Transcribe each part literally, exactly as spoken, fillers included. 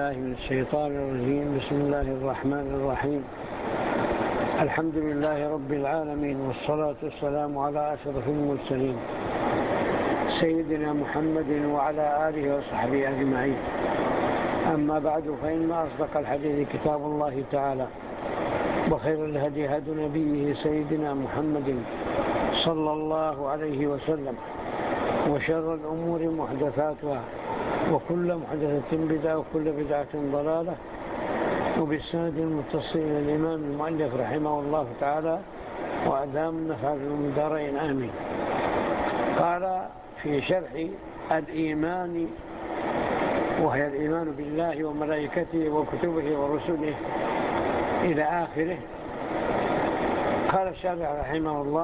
بالله من الشيطان الرجيم. بسم الله الرحمن الرحيم. الحمد لله رب العالمين، والصلاة والسلام على أشرف المرسلين سيدنا محمد وعلى آله وصحبه أجمعين. أما بعد، فإن أصدق الحديث كتاب الله تعالى، وخير الهدي هدي نبيه سيدنا محمد صلى الله عليه وسلم، وشر الأمور محدثاتها، وكل محدثة بدعة، وكل بدعة ضلالة. وبالسند المتصل إلى الإمام المؤلف رحمه الله تعالى وأدام النفع في الدارين، آمين. قال في شرح الإيمان، وهي الإيمان بالله وملائكته وكتبه ورسله إلى آخره، قال الشارح رحمه الله: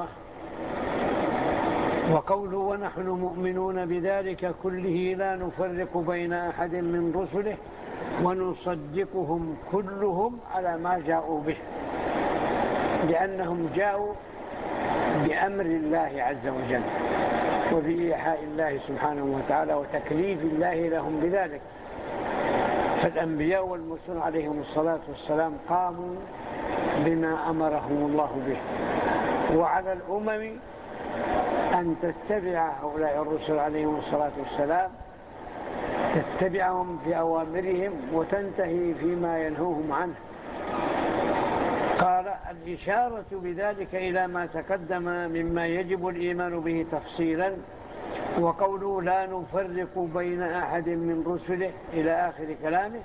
وقوله ونحن مؤمنون بذلك كله لا نفرق بين أحد من رسله ونصدقهم كلهم على ما جاءوا به، لأنهم جاءوا بأمر الله عز وجل وبإيحاء الله سبحانه وتعالى وتكليف الله لهم بذلك. فالأنبياء والمرسلون عليهم الصلاة والسلام قاموا بما أمرهم الله به، وعلى الأمم أن تتبع هؤلاء الرسل عليهم الصلاة والسلام، تتبعهم في أوامرهم وتنتهي فيما ينهوهم عنه. قال: الإشارة بذلك إلى ما تقدم مما يجب الإيمان به تفصيلا. وقوله لا نفرق بين أحد من رسله إلى آخر كلامه،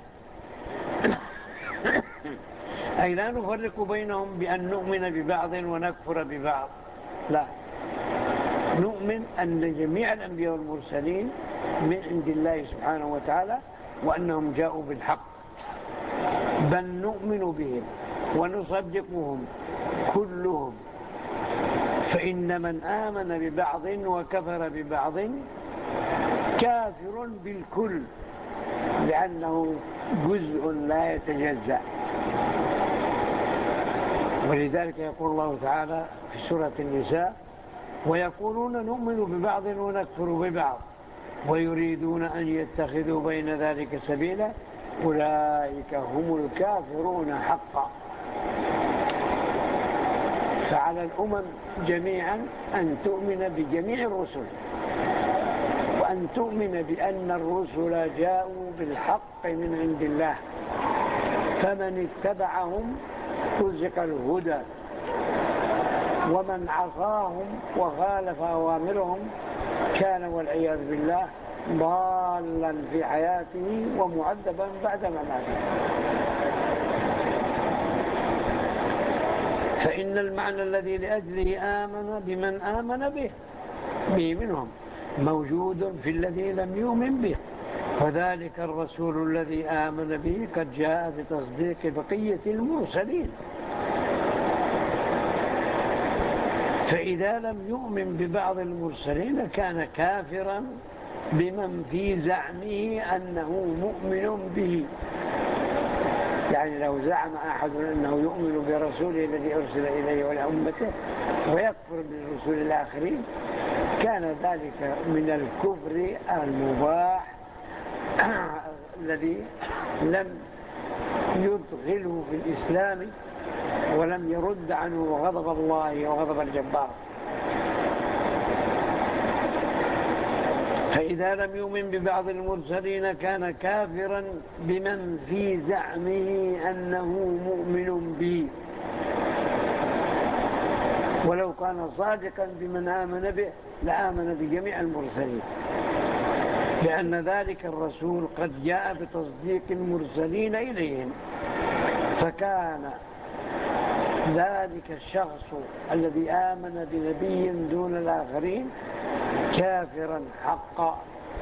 أي لا نفرق بينهم بأن نؤمن ببعض ونكفر ببعض، لا، نؤمن أن جميع الأنبياء والمرسلين من عند الله سبحانه وتعالى، وأنهم جاءوا بالحق، بل نؤمن بهم ونصدقهم كلهم. فإن من آمن ببعض وكفر ببعض كافر بالكل، لأنه جزء لا يتجزأ. ولذلك يقول الله تعالى في سورة النساء: ويقولون نؤمن ببعض ونكفر ببعض ويريدون أن يتخذوا بين ذلك سبيلا أولئك هم الكافرون حقا. فعلى الأمم جميعا أن تؤمن بجميع الرسل، وأن تؤمن بأن الرسل جاءوا بالحق من عند الله، فمن اتبعهم رزق الهدى، ومن عصاهم وخالف أوامرهم كان والعياذ بالله ضالا في حياته ومعذبا بعد مماته. فإن المعنى الذي لأجله آمن بمن آمن به به منهم موجود في الذي لم يؤمن به، وذلك الرسول الذي آمن به قد جاء بتصديق بقية المرسلين. فإذا لم يؤمن ببعض المرسلين كان كافرا بمن في زعمه أنه مؤمن به. يعني لو زعم أحد أنه يؤمن برسوله الذي أرسل إليه ولأمته ويكفر بالرسول الآخرين، كان ذلك من الكفر المباح الذي لم يدخله في الإسلام ولم يرد عنه غضب الله وغضب الجبار. فإذا لم يؤمن ببعض المرسلين كان كافرا بمن في زعمه أنه مؤمن به، ولو كان صادقا بمن آمن به لآمن بجميع المرسلين، لأن ذلك الرسول قد جاء بتصديق المرسلين إليهم. فكان ذلك الشخص الذي آمن بنبي دون الآخرين كافرا حقا،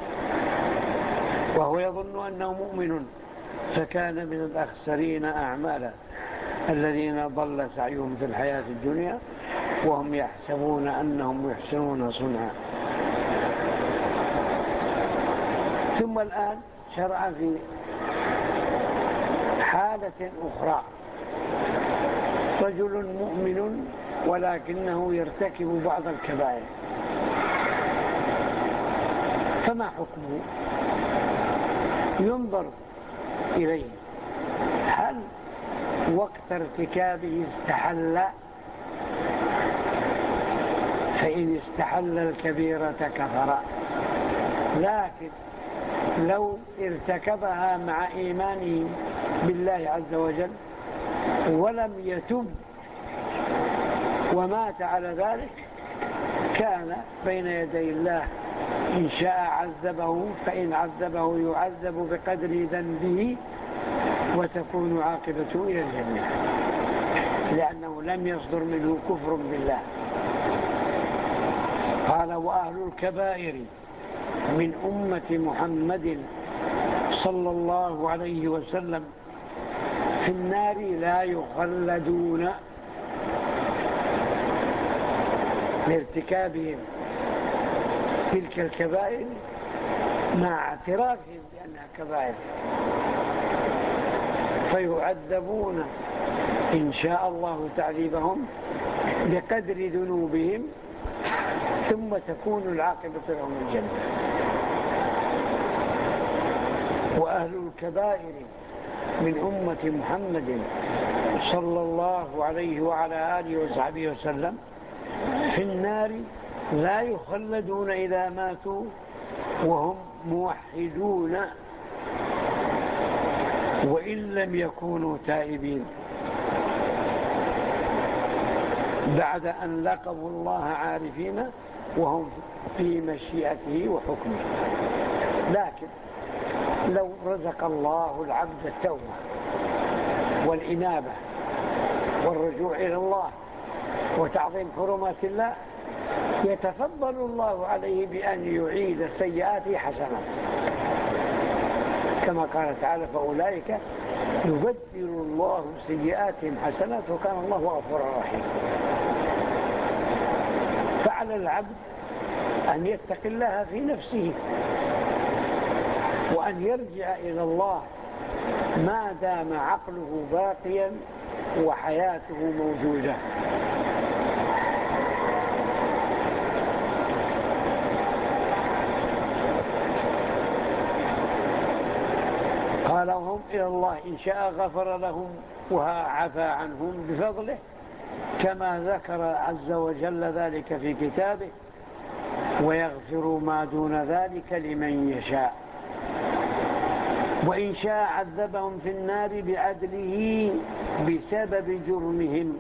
وهو يظن أنه مؤمن، فكان من الأخسرين أعمالا الذين ضل سعيهم في الحياة الدنيا وهم يحسبون أنهم يحسنون صنعا. ثم الآن شرع في حالة أخرى: رجل مؤمن ولكنه يرتكب بعض الكبائر، فما حكمه؟ ينظر إليه. هل وقت ارتكابه استحل؟ فإن استحل الكبيرة كفر، لكن لو ارتكبها مع إيمانه بالله عز وجل ولم يتب ومات على ذلك كان بين يدي الله، إن شاء عذبه، فإن عذبه يعذب بقدر ذنبه وتكون عاقبته إلى الجنة، لأنه لم يصدر منه كفر بالله. قال: وأهل الكبائر من أمة محمد صلى الله عليه وسلم في النار لا يخلدون لارتكابهم تلك الكبائر مع اعترافهم بأنها كبائر، فيعذبون إن شاء الله تعذيبهم بقدر ذنوبهم، ثم تكون العاقبة لهم الجنة. وأهل الكبائر من أمة محمد صلى الله عليه وعلى آله وصحبه وسلم في النار لا يخلدون إذا ماتوا وهم موحدون وإن لم يكونوا تائبين، بعد أن لقوا الله عارفين وهم في مشيئته وحكمه. لكن لو رزق الله العبد التوبة والإنابة والرجوع إلى الله وتعظيم حرمات الله، يتفضل الله عليه بأن يعيد سيئاته حسنات، كما قال تعالى: فأولئك يبدل الله سيئاتهم حسنات وكان الله غفورا رحيما. فعلى العبد أن يتقي الله في نفسه وأن يرجع إلى الله ما دام عقله باقيا وحياته موجودة. قال: وهم إلى الله إن شاء غفر لهم وعفى عنهم بفضله، كما ذكر عز وجل ذلك في كتابه: ويغفر ما دون ذلك لمن يشاء. وإن شاء عذبهم في النار بعدله بسبب جرمهم،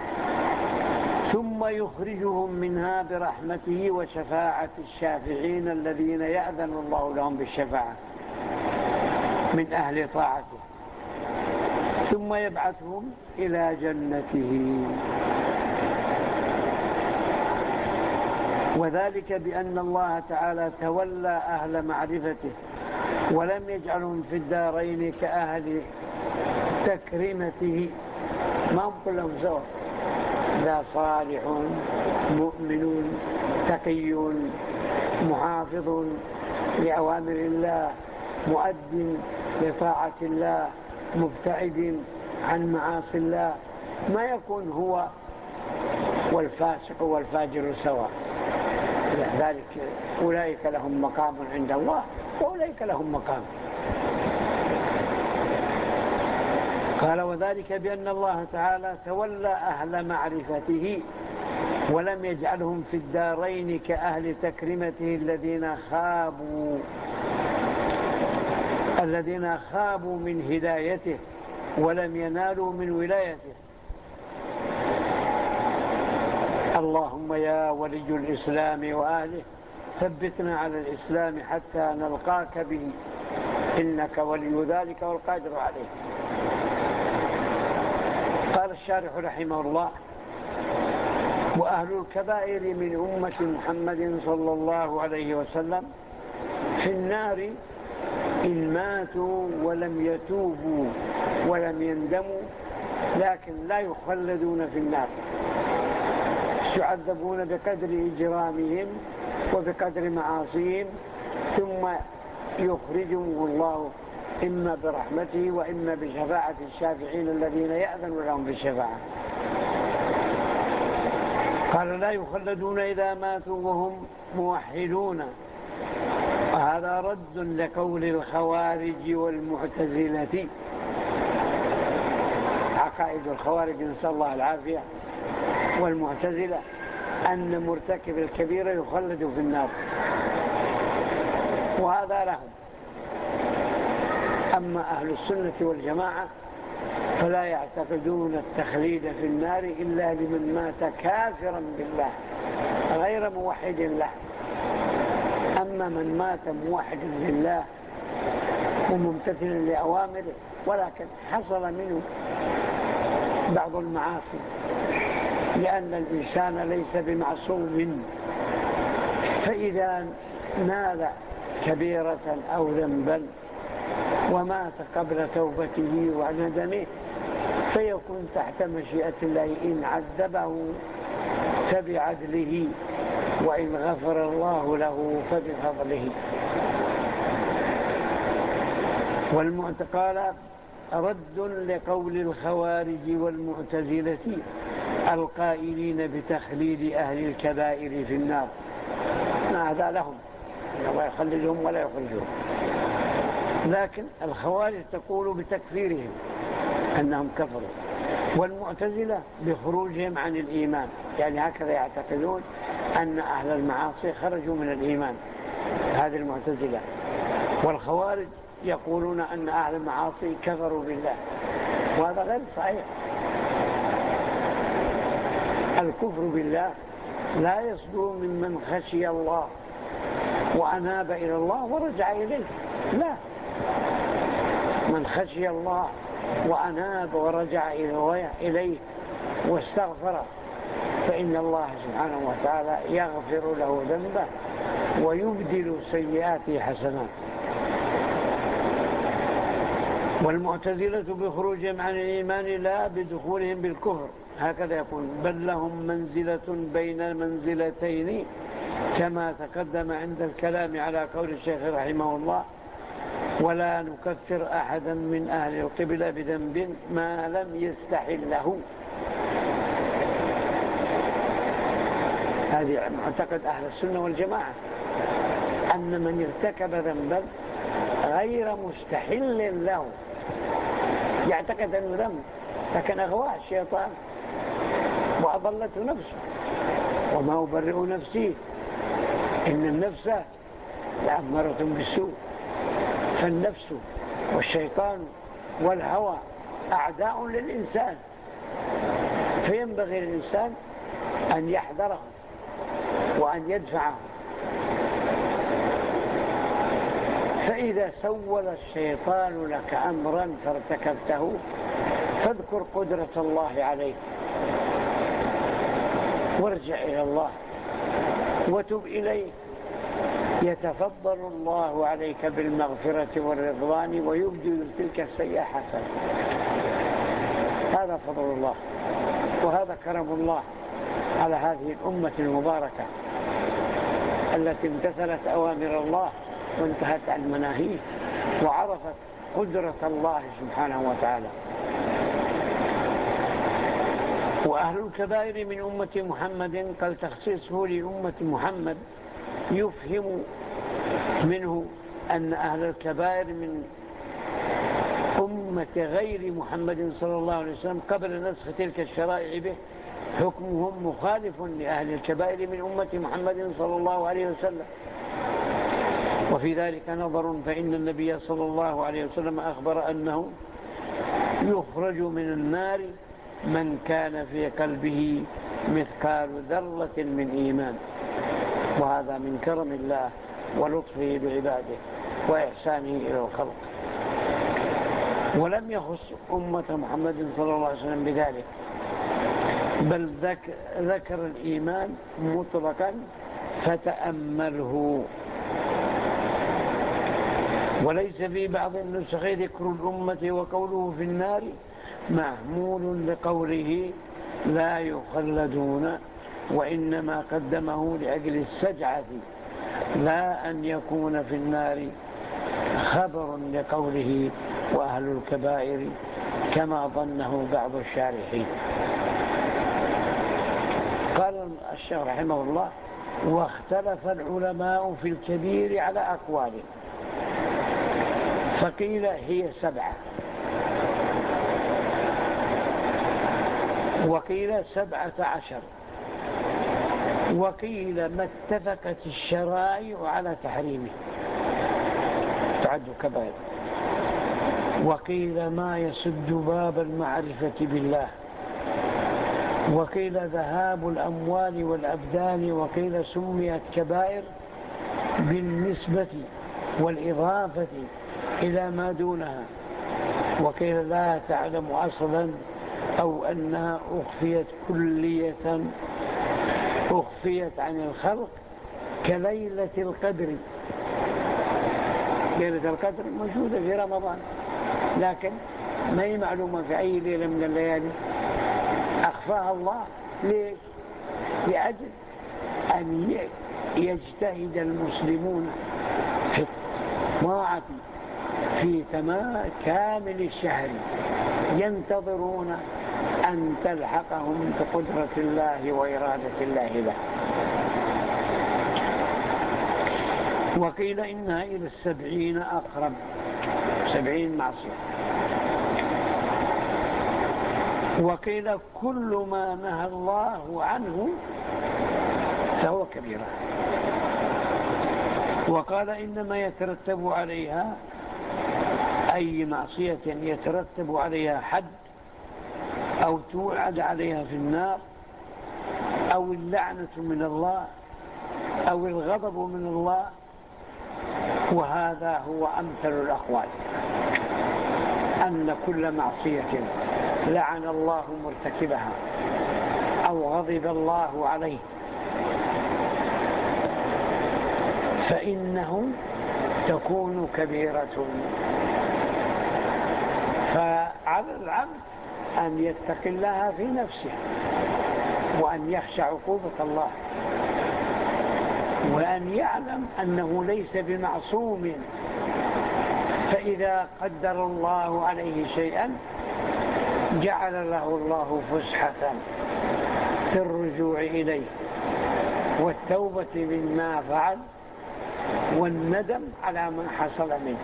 ثم يخرجهم منها برحمته وشفاعة الشافعين الذين يأذن الله لهم بالشفاعة من أهل طاعته، ثم يبعثهم إلى جنته. وذلك بأن الله تعالى تولى أهل معرفته ولم يجعلهم في الدارين كأهل تكريمته، ما هم كلهم سوا، ذا صالح مؤمن تقي محافظ لأوامر الله مؤد لطاعة الله مبتعد عن معاصي الله، ما يكون هو والفاسق والفاجر سوا. ذلك أولئك لهم مقام عند الله وأولئك لهم مقام. قال: وذلك بأن الله تعالى تولى أهل معرفته ولم يجعلهم في الدارين كأهل تكريمته الذين خابوا الذين خابوا من هدايته ولم ينالوا من ولايته. اللهم يا ولي الإسلام وأهله ثبتنا على الإسلام حتى نلقاك به، إنك ولي ذلك والقادر عليه. قال الشارح رحمه الله: وأهل الكبائر من أمة محمد صلى الله عليه وسلم في النار إن ماتوا ولم يتوبوا ولم يندموا، لكن لا يخلدون في النار، يعذبون بقدر إجرامهم وبقدر معاصيهم، ثم يخرجهم الله إما برحمته وإما بشفاعة الشافعين الذين يأذن لهم بالشفاعة. قال: لا يخلدون إذا ماتوا وهم موحدون وهذا رد لقول الخوارج والمعتزلة. عقائد الخوارج نسأل الله العافية والمعتزلة أن مرتكب الكبيرة يخلد في النار، وهذا لهم. أما أهل السنة والجماعة فلا يعتقدون التخليد في النار إلا لمن مات كافرا بالله غير موحد له. أما من مات موحد لله وممتثلا لأوامره ولكن حصل منه بعض المعاصي، لأن الإنسان ليس بمعصوم، فإذا نال كبيرة أو ذنبا ومات قبل توبته وندمه فيكون تحت مشيئة الله، إن عذبه فبعدله وإن غفر الله له فبفضله. والمعتقال رد لقول الخوارج والمعتزلة القائلين بتخليد أهل الكبائر في النار. هذا لهم، الله يخلدهم ولا يخرجهم. لكن الخوارج تقول بتكفيرهم أنهم كفروا، والمعتزلة بخروجهم عن الإيمان، يعني هكذا يعتقدون أن أهل المعاصي خرجوا من الإيمان، هذه المعتزلة. والخوارج يقولون أن أهل المعاصي كفروا بالله، وهذا غير صحيح. الكفر بالله لا يصدر ممن خشي الله وأناب إلى الله ورجع إليه، لا، من خشي الله وأناب ورجع إليه واستغفر فإن الله سبحانه وتعالى يغفر له ذنبه ويبدل سيئاته حسنات. والمعتزلة بخروجهم عن الإيمان لا بدخولهم بالكفر، هكذا يقول، بل لهم منزلة بين المنزلتين كما تقدم عند الكلام على قول الشيخ رحمه الله: ولا نكفر أحدا من أهل القبلة بذنب ما لم يستحله. هذه معتقد أهل السنة والجماعة، أن من ارتكب ذنبا غير مستحل له، يعتقد أنه ذنب لكن أغواه الشيطان وأضلته نفسه، وما أبرئ نفسي إن النفس لأمارة بالسوء. فالنفس والشيطان والهوى أعداء للإنسان، فينبغي للإنسان أن يحذره وأن يدفعه. فإذا سول الشيطان لك أمرا فارتكبته فاذكر قدرة الله عليك وارجع إلى الله وتب إليه، يتفضل الله عليك بالمغفرة والرضوان ويبدل تلك السيئة حسنة. هذا فضل الله وهذا كرم الله على هذه الأمة المباركة التي امتثلت أوامر الله وانتهت عن مناهيه وعرفت قدرة الله سبحانه وتعالى. وأهل الكبائر من أمة محمد قال تخصيصه لأمة محمد يفهم منه أن أهل الكبائر من أمة غير محمد صلى الله عليه وسلم قبل نسخ تلك الشرائع به حكمهم مخالف لأهل الكبائر من أمة محمد صلى الله عليه وسلم. وفي ذلك نظر، فإن النبي صلى الله عليه وسلم أخبر أنه يخرج من النار من كان في قلبه مثقال ذرة من إيمان، وهذا من كرم الله ولطفه بعباده وإحسانه إلى الخلق. ولم يخص أمة محمد صلى الله عليه وسلم بذلك، بل ذكر الإيمان مطلقا فتأمله. وليس في بعض النسخ ذكر الأمة وقوله في النار محمول لقوله لا يخلدون، وإنما قدمه لأجل السجعة لا أن يكون في النار خبر لقوله وأهل الكبائر كما ظنه بعض الشارحين. قال الشيخ رحمه الله واختلف العلماء في الكبير على أقوال، فقيل هي سبعة، وقيل سبعة عشر، وقيل ما اتفقت الشرائع على تحريمه تعد كبائر، وقيل ما يسد باب المعرفة بالله، وقيل ذهاب الأموال والأبدان، وقيل سميت كبائر بالنسبة والإضافة إلى ما دونها، وقيل لا تعلم أصلا أو أنها أخفيت كلية أخفيت عن الخلق كليلة القدر. ليلة القدر موجودة في رمضان، لكن ما هي معلومة في أي ليلة من الليالي، أخفاها الله. ليش؟ لأجل أن يجتهد المسلمون في الطاعة في تمام كامل الشهر، ينتظرون أن تلحقهم بقدرة الله وإرادة الله له. وقيل إنها إلى السبعين أقرب، سبعين معصية. وقيل كل ما نهى الله عنه فهو كبيرة. وقال إنما يترتب عليها أي معصية يترتب عليها حد أو توعد عليها في النار أو اللعنة من الله أو الغضب من الله، وهذا هو أمثل الأقوال، أن كل معصية لعن الله مرتكبها أو غضب الله عليه فإنه تكون كبيرة. فعلى العبد أن يتقي الله في نفسه، وأن يخشى عقوبة الله، وأن يعلم أنه ليس بمعصوم، فإذا قدر الله عليه شيئا جعل له الله فسحة في الرجوع إليه والتوبة مما فعل والندم على ما حصل منه.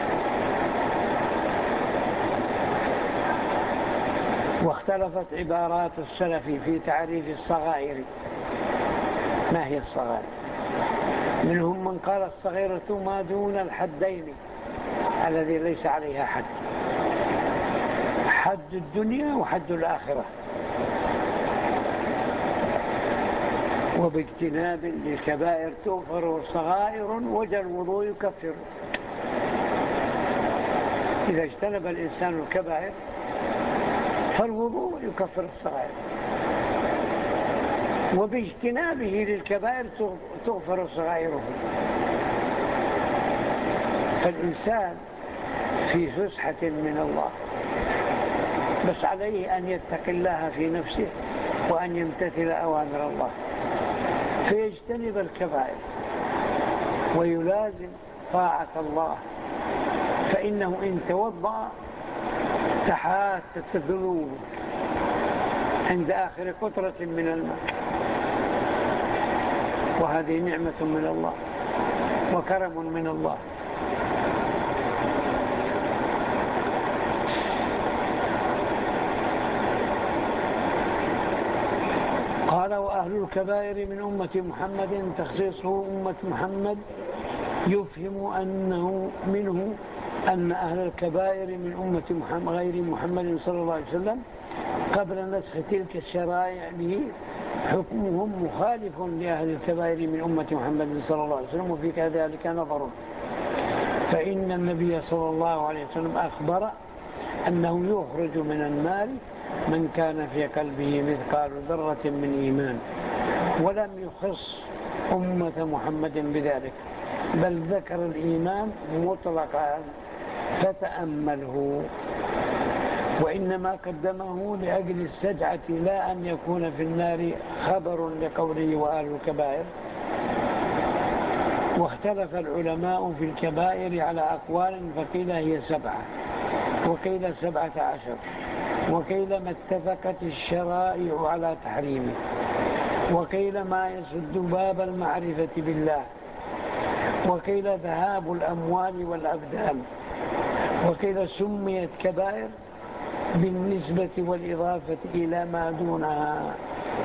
واختلفت عبارات السلف في تعريف الصغائر. ما هي الصغائر؟ منهم من قال الصغيرة ما دون الحدين الذي ليس عليها حد، حد الدنيا وحد الآخرة، وباجتناب للكبائر تغفر صغائر وجه الوضوء يكفر. إذا اجتنب الإنسان الكبائر فالوضوء يكفر الصغائر، وباجتنابه للكبائر تغفر صغائره. فالإنسان في فسحة من الله، بس عليه أن يتقي الله في نفسه وأن يمتثل أوامر الله فيجتنب الكبائر ويلازم طاعة الله، فإنه إن توضأ تحاتت الذنوب عند آخر قطرة من الماء، وهذه نعمة من الله وكرم من الله. قال وأهل الكبائر من أمة محمد تخصيصه أمة محمد يفهم أنه منه أن أهل الكبائر من أمة محمد غير محمد صلى الله عليه وسلم قبل نسخ تلك الشرائع به حكمهم مخالف لأهل الكبائر من أمة محمد صلى الله عليه وسلم. وفي كذلك نظر، فإن النبي صلى الله عليه وسلم أخبر أنه يخرج من النار من كان في قلبه مثقال ذرة من إيمان، ولم يخص أمة محمد بذلك، بل ذكر الإيمان مطلقا فتأمله، وإنما قدمه لأجل السجعة لا أن يكون في النار خبر لقوله وآل الكبائر. واختلف العلماء في الكبائر على أقوال، فقيل هي سبعة، وقيل سبعة عشر، وقيل ما اتفقت الشرائع على تحريمه. وقيل ما يسد باب المعرفة بالله، وقيل ذهاب الأموال والأبدان، وقيل سميت كبائر بالنسبة والإضافة إلى ما دونها،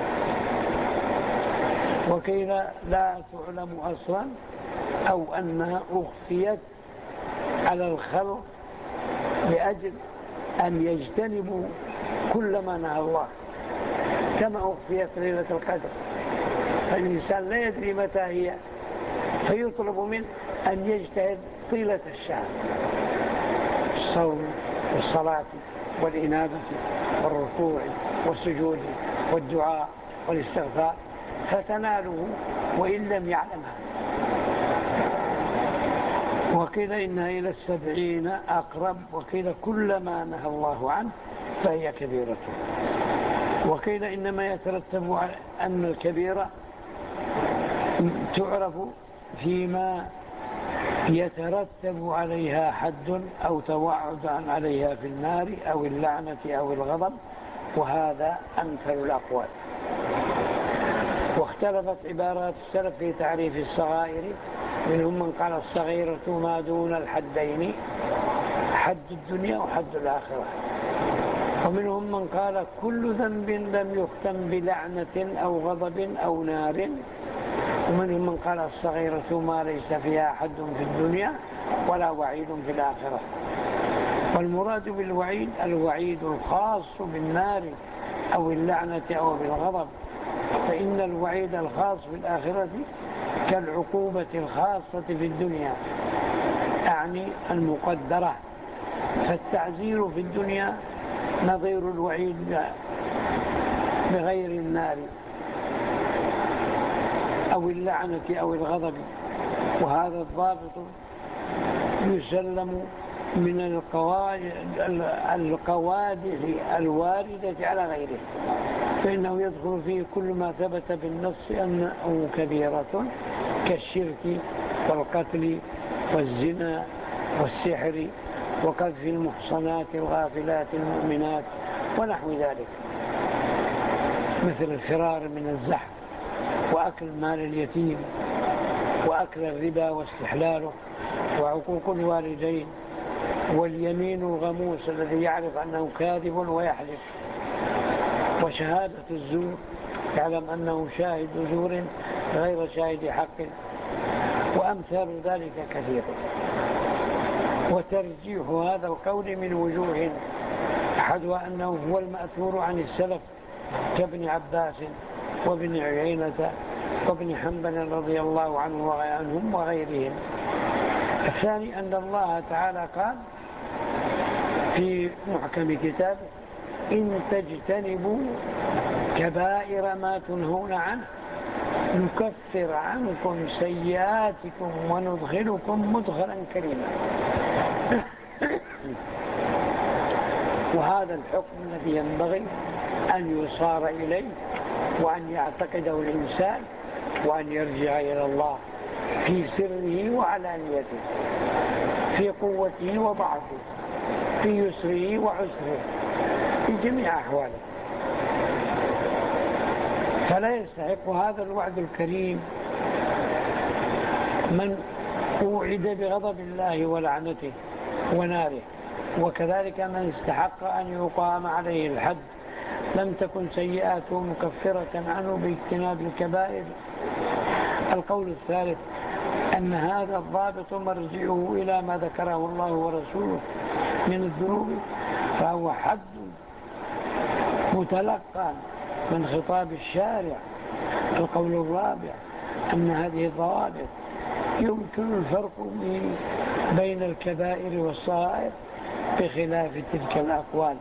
وقيل لا تعلم أصلا أو أنها أخفيت على الخلق لأجل أن يجتنبوا كل ما نهى الله، كما أخفيت ليلة القدر، فالإنسان لا يدري متى هي، فيطلب منه أن يجتهد طيلة الشهر، الصوم والصلاة والإنابة والركوع والسجود والدعاء والاستغفار، فتناله وإن لم يعلمها. وقيل إنها إلى السبعين أقرب، وقيل كل ما نهى الله عنه فهي كبيرة، وقيل إنما يترتب على أن الكبيرة تعرف فيما يترتب عليها حد أو توعد عليها في النار أو اللعنة أو الغضب، وهذا أمثل الأقوال. واختلفت عبارات السلف في تعريف الصغائر، منهم من قال الصغيرة ما دون الحدين، حد الدنيا وحد الآخرة، ومنهم من قال كل ذنب لم يختم بلعنة أو غضب أو نار، ومنهم من قال الصغيرة ما ليس فيها حد في الدنيا ولا وعيد في الآخرة. والمراد بالوعيد الوعيد الخاص بالنار أو اللعنة أو بالغضب، فإن الوعيد الخاص بالآخرة كالعقوبة الخاصة في الدنيا، أعني المقدرة، فالتعزير في الدنيا نظير الوعيد بغير النار أو اللعنة أو الغضب، وهذا الضابط يسلم من القوادح الواردة على غيره، فإنه يدخل فيه كل ما ثبت بالنص أنه كبيرة كالشرك والقتل والزنا والسحر وقذف المحصنات الغافلات المؤمنات ونحو ذلك، مثل الفرار من الزحف وأكل مال اليتيم وأكل الربا واستحلاله وعقوق الوالدين واليمين الغموس الذي يعرف أنه كاذب ويحلف، وشهادة الزور يعلم أنه شاهد زور غير شاهد حق، وأمثال ذلك كثير. وترجيح هذا القول من وجوه، أحدها أنه هو المأثور عن السلف كابن عباس وابن عيينة وابن حنبل رضي الله عنه وعنهم وغيرهم. الثاني أن الله تعالى قال في محكم كتابه إن تجتنبوا كبائر ما تنهون عنه نكفر عنكم سيئاتكم وندخلكم مدخلا كريما. وهذا الحكم الذي ينبغي أن يصار إليه وأن يعتقده الإنسان وأن يرجع إلى الله في سره وعلانيته، في قوته وضعفه، في يسره وعسره، في جميع أحواله. فلا يستحق هذا الوعد الكريم من أوعد بغضب الله ولعنته وناره، وكذلك من استحق أن يقام عليه الحد لم تكن سيئاته مكفرة عنه باجتناب الكبائر. القول الثالث أن هذا الضابط مرجعه إلى ما ذكره الله ورسوله من الذنوب، فهو حد متلقى من خطاب الشارع. القول الرابع أن هذه الضوابط يمكن الفرق بين الكبائر والصغائر بخلاف تلك الأقوال.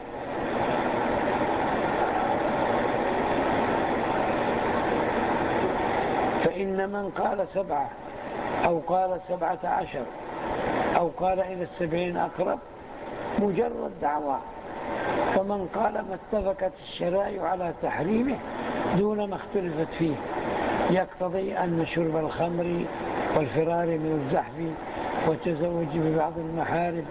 فإن من قال سبعة أو قال سبعة عشر أو قال إلى السبعين أقرب مجرد دعوة، ومن قال ما اتفقت الشرائع على تحريمه دون ما اختلفت فيه يقتضي أن شرب الخمر والفرار من الزحف والتزوج ببعض المحارم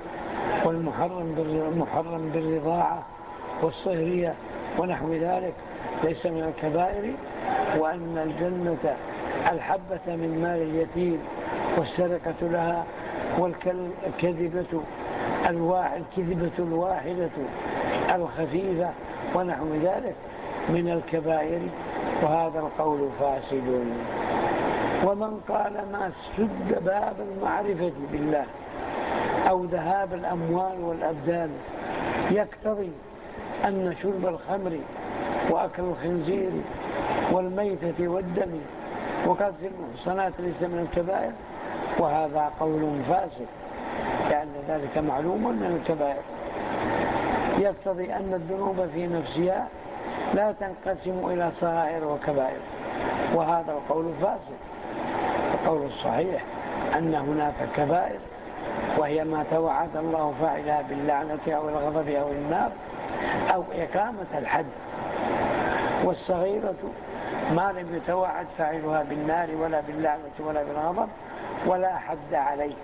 والمحرم بالرضاعة والصهرية ونحو ذلك ليس من الكبائر وأن الجنة الحبة من مال اليتيم والسرقة لها والكذبة الكذبة الواحدة الخفيفة ونحو ذلك من الكبائر، وهذا القول فاسد. ومن قال ما سد باب المعرفة بالله أو ذهاب الأموال والأبدان يقتضي أن شرب الخمر وأكل الخنزير والميتة والدم وقذف المحصنات ليس من الكبائر، وهذا قول فاسد، لأن ذلك معلوم من الكبائر، يقتضي أن الذنوب في نفسها لا تنقسم إلى صغائر وكبائر، وهذا القول فاسد. القول الصحيح أن هناك كبائر وهي ما توعد الله فاعلها باللعنة أو الغضب أو النار أو إقامة الحد، والصغيرة ما لم يتوعد فاعلها بالنار ولا باللعنة ولا بالغضب ولا حد عليه.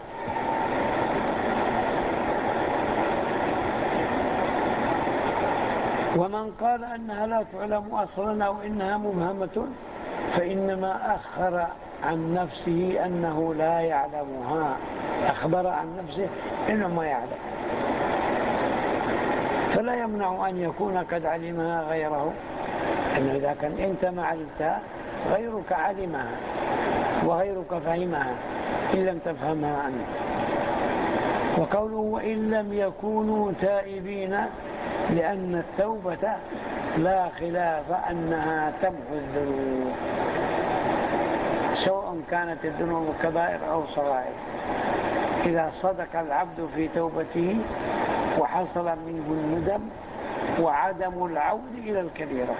ومن قال أنها لا تعلم أصلا أو إنها مبهمة فإنما أخر عن نفسه أنه لا يعلمها، أخبر عن نفسه إنه ما يعلم، فلا يمنع أن يكون قد علمها غيره، أنه إذا كان أنت ما علمتها غيرك علمها وغيرك فهمها إن لم تفهمها أنت. وقوله وإن لم يكونوا تائبين، لأن التوبة لا خلاف أنها تمحو الذنوب، سواء كانت الذنوب كبائر أو صغائر، إذا صدق العبد في توبته وحصل منه الندم وعدم العود إلى الكبيرة.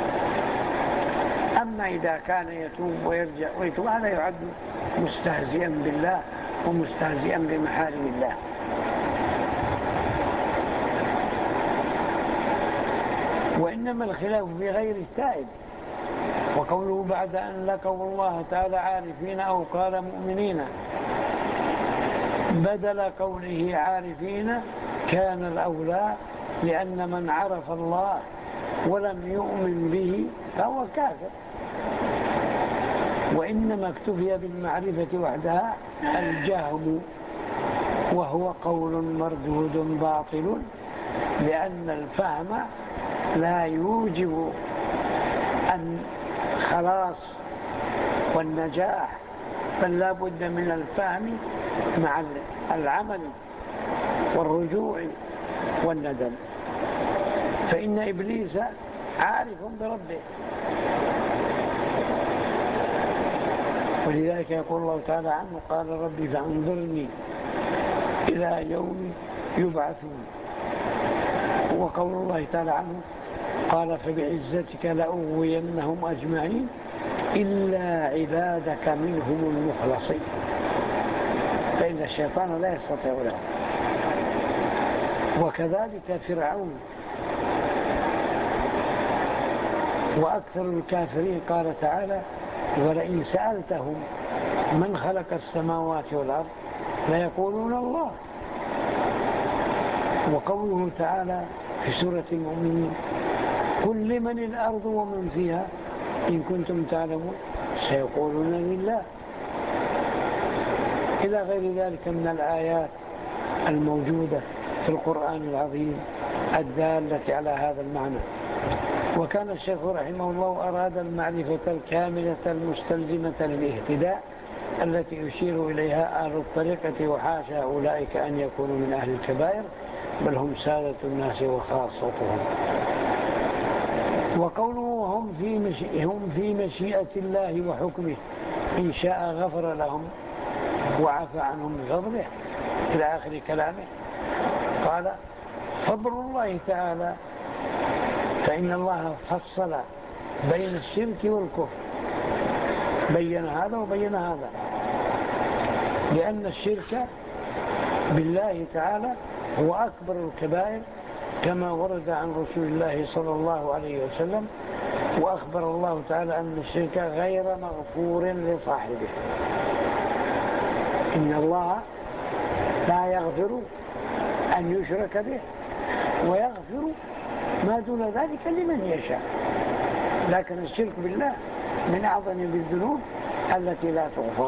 أما إذا كان يتوب ويرجع ويتوب هذا يعد مستهزئا بالله ومستهزئا بمحارم الله. وإنما الخلاف في غير التائب. وقوله بعد أن لقوا الله تعالى عارفين أو قال مؤمنين بدل قوله عارفين كان الأولى، لأن من عرف الله ولم يؤمن به فهو كافر، وإنما اكتفي بالمعرفة وحدها الجهم، وهو قول مردود باطل، لأن الفهم لا يوجب الخلاص والنجاح، بل لا بد من الفهم مع العمل والرجوع والندم. فإن إبليس عارف بربه، ولذلك يقول الله تعالى عنه قال ربي فانظرني إلى يوم يبعثون. وقول الله تعالى عنه قال فبعزتك لأغوينهم أجمعين إلا عبادك منهم المخلصين، فإن الشيطان لا يستطيع له. وكذلك فرعون وأكثر الكافرين، قال تعالى ولئن سألتهم من خلق السماوات والأرض ليقولون الله. وقوله تعالى في سورة المؤمنين قل لمن الأرض ومن فيها إن كنتم تعلمون سيقولون لله، إلى غير ذلك من الآيات الموجودة في القرآن العظيم الدالة على هذا المعنى. وكان الشيخ رحمه الله أراد المعرفة الكاملة المستلزمة للاهتداء التي يشير إليها أهل الطريقة، وحاشا أولئك أن يكونوا من أهل الكبائر، بل هم سادة الناس وخاصتهم. وقوله هم في, مشي هم في مشيئة الله وحكمه، إن شاء غفر لهم وعفى عنهم بفضله إلى آخر كلامه. قال فضل الله تعالى، فإن الله فصل بين الشرك والكفر، بين هذا وبين هذا، لأن الشرك بالله تعالى هو أكبر الكبائر كما ورد عن رسول الله صلى الله عليه وسلم، وأخبر الله تعالى أن الشرك غير مغفور لصاحبه. إن الله لا يغفر أن يشرك به ويغفر ما دون ذلك لمن يشاء، لكن الشرك بالله من أعظم الذنوب التي لا تغفر.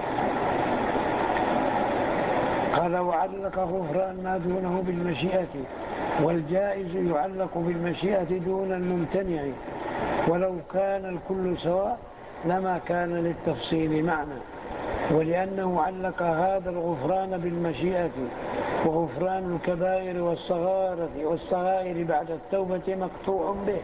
قال وعلق غفران ما دونه بالمشيئة، والجائز يعلق بالمشيئة دون الممتنع، ولو كان الكل سواء لما كان للتفصيل معنى، ولأنه علق هذا الغفران بالمشيئة، وغفران الكبائر والصغائر والصغائر بعد التوبة مقطوع به.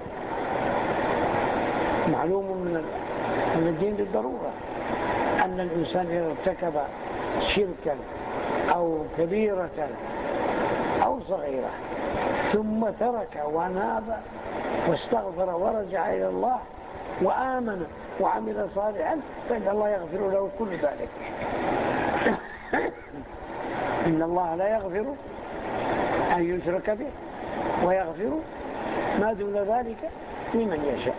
معلوم من الدين بالضرورة أن الإنسان إذا ارتكب شركا أو كبيرة أو صغيرة ثم ترك وناب واستغفر ورجع إلى الله وآمن وعمل صالحا فإن الله يغفر له كل ذلك. إن الله لا يغفر أن يشرك به ويغفر ما دون ذلك لمن يشاء.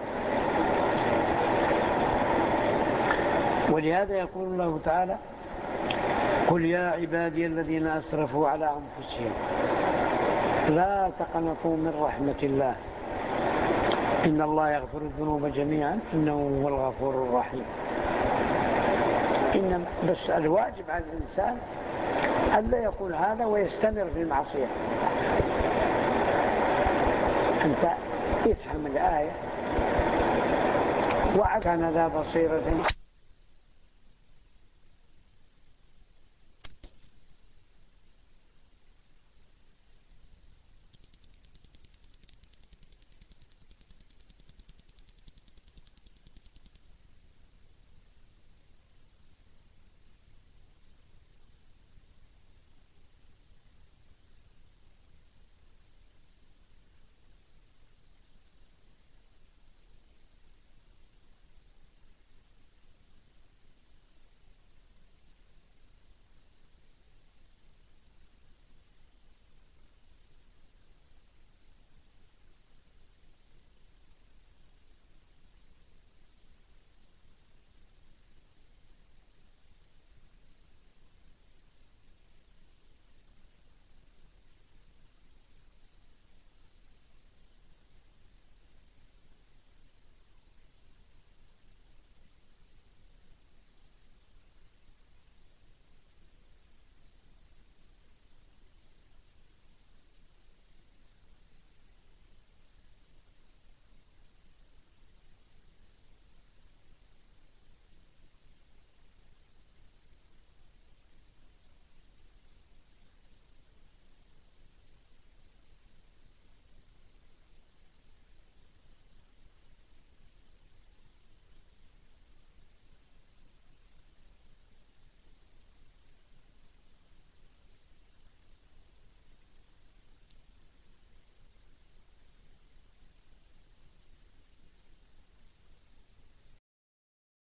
ولهذا يقول الله تعالى قل يا عبادي الذين أسرفوا على أنفسهم لا تقنطوا من رحمة الله إن الله يغفر الذنوب جميعا إنه هو الغفور الرحيم. إنما بس الواجب على الإنسان ألا يقول هذا ويستمر في المعصية. أنت افهم الآية وكان ذا بصيرة